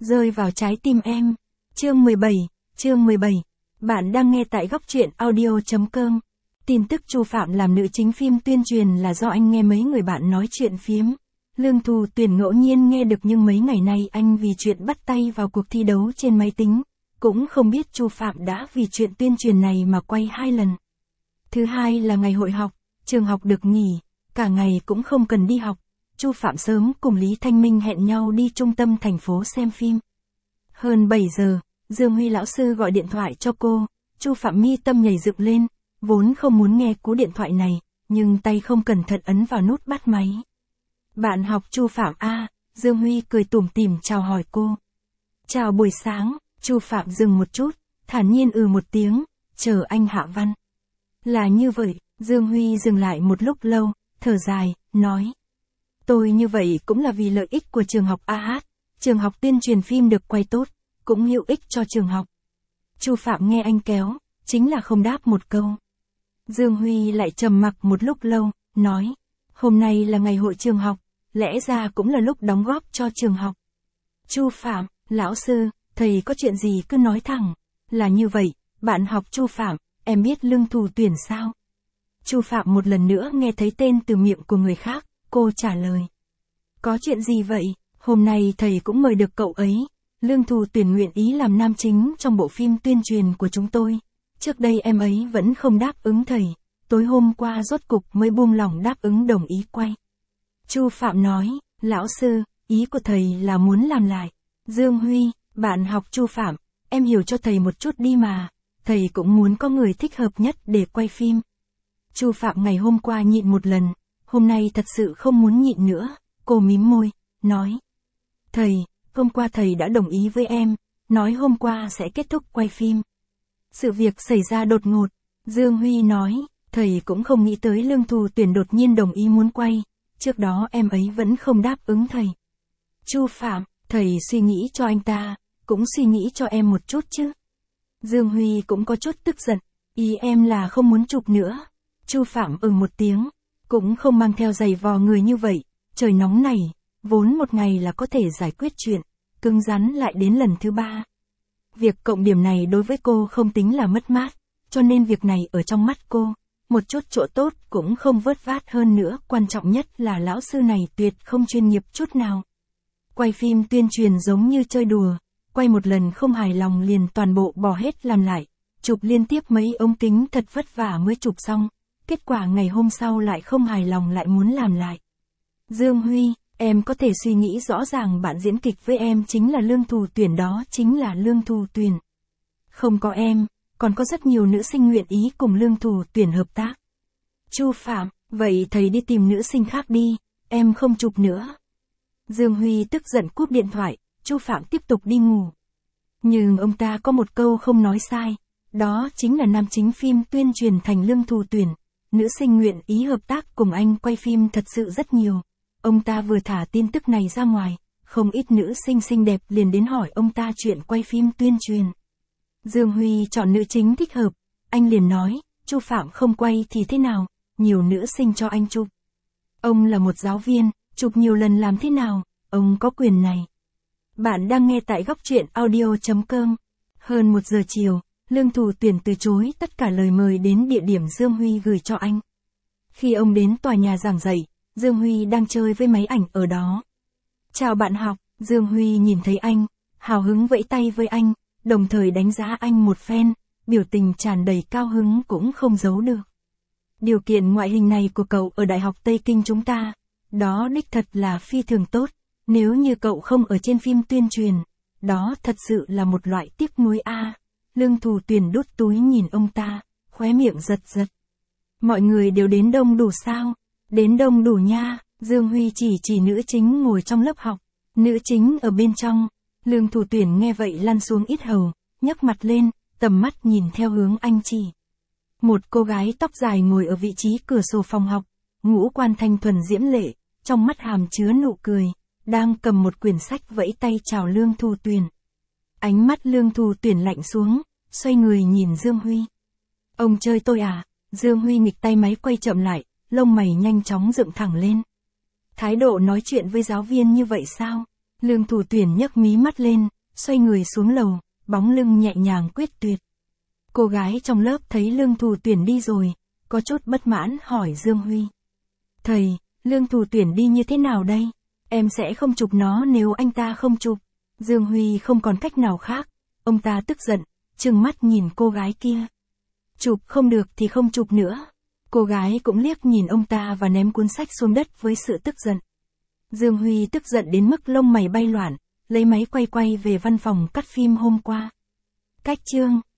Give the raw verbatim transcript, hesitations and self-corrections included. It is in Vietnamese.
rơi vào trái tim em. Chương mười bảy, chương mười bảy. Bạn đang nghe tại góc truyện audio chấm com. Tin tức Chu Phạm làm nữ chính phim tuyên truyền là do anh nghe mấy người bạn nói chuyện phiếm. Lương Thù Tuyển ngẫu nhiên nghe được, nhưng mấy ngày nay anh vì chuyện bắt tay vào cuộc thi đấu trên máy tính, cũng không biết Chu Phạm đã vì chuyện tuyên truyền này mà quay hai lần. Thứ hai là ngày hội học, trường học được nghỉ, cả ngày cũng không cần đi học. Chu Phạm sớm cùng Lý Thanh Minh hẹn nhau đi trung tâm thành phố xem phim. Hơn bảy giờ, Dương Huy lão sư gọi điện thoại cho cô, Chu Phạm mi tâm nhảy dựng lên, vốn không muốn nghe cú điện thoại này, nhưng tay không cẩn thận ấn vào nút bắt máy. Bạn học Chu Phạm a? Dương Huy cười tủm tỉm chào hỏi cô. Chào buổi sáng. Chu Phạm dừng một chút, thản nhiên ừ một tiếng, chờ anh hạ văn. Là như vậy. Dương Huy dừng lại một lúc lâu, thở dài, nói. Tôi như vậy cũng là vì lợi ích của trường học a hát, trường học tuyên truyền phim được quay tốt, cũng hữu ích cho trường học. Chu Phạm nghe anh kéo, chính là không đáp một câu. Dương Huy lại trầm mặc một lúc lâu, nói. Hôm nay là ngày hội trường học, lẽ ra cũng là lúc đóng góp cho trường học. Chu Phạm, lão sư, thầy có chuyện gì cứ nói thẳng. Là như vậy, bạn học Chu Phạm, em biết Lương Thù Tuyển sao? Chu Phạm một lần nữa nghe thấy tên từ miệng của người khác, cô trả lời. Có chuyện gì vậy? Hôm nay thầy cũng mời được cậu ấy. Lương Thù Tuyển nguyện ý làm nam chính trong bộ phim tuyên truyền của chúng tôi. Trước đây em ấy vẫn không đáp ứng thầy, tối hôm qua rốt cục mới buông lỏng đáp ứng đồng ý quay. Chu Phạm nói, lão sư, ý của thầy là muốn làm lại. Dương Huy, bạn học Chu Phạm, em hiểu cho thầy một chút đi mà, thầy cũng muốn có người thích hợp nhất để quay phim. Chu Phạm ngày hôm qua nhịn một lần, hôm nay thật sự không muốn nhịn nữa, cô mím môi, nói. Thầy, hôm qua thầy đã đồng ý với em, nói hôm qua sẽ kết thúc quay phim. Sự việc xảy ra đột ngột, Dương Huy nói, thầy cũng không nghĩ tới Lương Thù Tuyển đột nhiên đồng ý muốn quay, trước đó em ấy vẫn không đáp ứng thầy. Chu Phạm, thầy suy nghĩ cho anh ta, cũng suy nghĩ cho em một chút chứ. Dương Huy cũng có chút tức giận, ý em là không muốn chụp nữa. Chu Phạm ừm một tiếng, cũng không mang theo giày vò người như vậy, trời nóng này, vốn một ngày là có thể giải quyết chuyện, cứng rắn lại đến lần thứ ba. Việc cộng điểm này đối với cô không tính là mất mát, cho nên việc này ở trong mắt cô, một chút chỗ tốt cũng không vớt vát hơn nữa, quan trọng nhất là lão sư này tuyệt không chuyên nghiệp chút nào. Quay phim tuyên truyền giống như chơi đùa, quay một lần không hài lòng liền toàn bộ bỏ hết làm lại, chụp liên tiếp mấy ống kính thật vất vả mới chụp xong, kết quả ngày hôm sau lại không hài lòng lại muốn làm lại. Dương Huy, em có thể suy nghĩ rõ ràng bạn diễn kịch với em chính là Lương Thù Tuyển, đó chính là Lương Thù Tuyển. Không có em, còn có rất nhiều nữ sinh nguyện ý cùng Lương Thù Tuyển hợp tác. Chu Phạm, vậy thầy đi tìm nữ sinh khác đi, em không chụp nữa. Dương Huy tức giận cúp điện thoại, Chu Phạm tiếp tục đi ngủ. Nhưng ông ta có một câu không nói sai, đó chính là nam chính phim tuyên truyền thành Lương Thù Tuyển, nữ sinh nguyện ý hợp tác cùng anh quay phim thật sự rất nhiều. Ông ta vừa thả tin tức này ra ngoài, không ít nữ sinh xinh đẹp liền đến hỏi ông ta chuyện quay phim tuyên truyền. Dương Huy chọn nữ chính thích hợp, anh liền nói, Chu Phạm không quay thì thế nào, nhiều nữ sinh cho anh chụp. Ông là một giáo viên, chụp nhiều lần làm thế nào, ông có quyền này. Bạn đang nghe tại góc truyện audio chấm com. Hơn một giờ chiều, Lương Thù Tuyển từ chối tất cả lời mời đến địa điểm Dương Huy gửi cho anh. Khi ông đến tòa nhà giảng dạy, Dương Huy đang chơi với máy ảnh ở đó. Chào bạn học, Dương Huy nhìn thấy anh, hào hứng vẫy tay với anh, đồng thời đánh giá anh một phen, biểu tình tràn đầy cao hứng cũng không giấu được. Điều kiện ngoại hình này của cậu ở Đại học Tây Kinh chúng ta, đó đích thật là phi thường tốt, nếu như cậu không ở trên phim tuyên truyền, đó thật sự là một loại tiếc nuối a. Lương Thù Tuyển đút túi nhìn ông ta, khóe miệng giật giật. Mọi người đều đến đông đủ sao? Đến đông đủ nha. Dương Huy chỉ chỉ nữ chính ngồi trong lớp học, nữ chính ở bên trong. Lương Thù Tuyển nghe vậy lăn xuống ít hầu, nhấc mặt lên, tầm mắt nhìn theo hướng anh chỉ. Một cô gái tóc dài ngồi ở vị trí cửa sổ phòng học, ngũ quan thanh thuần diễm lệ, trong mắt hàm chứa nụ cười, đang cầm một quyển sách vẫy tay chào Lương Thù Tuyển. Ánh mắt Lương Thù Tuyển lạnh xuống, xoay người nhìn Dương Huy. Ông chơi tôi à? Dương Huy nghịch tay máy quay chậm lại, lông mày nhanh chóng dựng thẳng lên. Thái độ nói chuyện với giáo viên như vậy sao? Lương Thù Tuyển nhấc mí mắt lên, xoay người xuống lầu, bóng lưng nhẹ nhàng quyết tuyệt. Cô gái trong lớp thấy Lương Thù Tuyển đi rồi, có chút bất mãn hỏi Dương Huy. Thầy, Lương Thù Tuyển đi như thế nào đây? Em sẽ không chụp nó nếu anh ta không chụp. Dương Huy không còn cách nào khác, ông ta tức giận, trừng mắt nhìn cô gái kia. Chụp không được thì không chụp nữa. Cô gái cũng liếc nhìn ông ta và ném cuốn sách xuống đất với sự tức giận. Dương Huy tức giận đến mức lông mày bay loạn, lấy máy quay quay về văn phòng cắt phim hôm qua. Cách chương